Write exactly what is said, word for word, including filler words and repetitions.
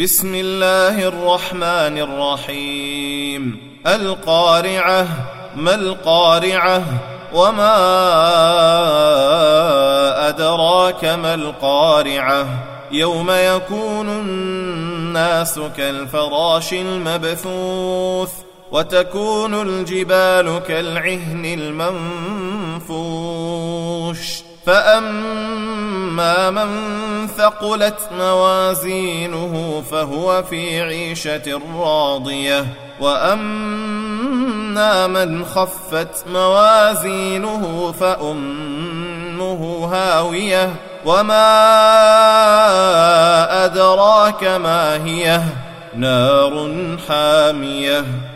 بسم الله الرحمن الرحيم القارعة. ما القارعة؟ وما أدراك ما القارعة؟ يوم يكون الناس كالفراش المبثوث وتكون الجبال كالعهن المنفوش فأما من ثقلت موازينه فهو في عيشة راضية وأما من خفت موازينه فأمه هاوية وما أدراك ما هي نار حامية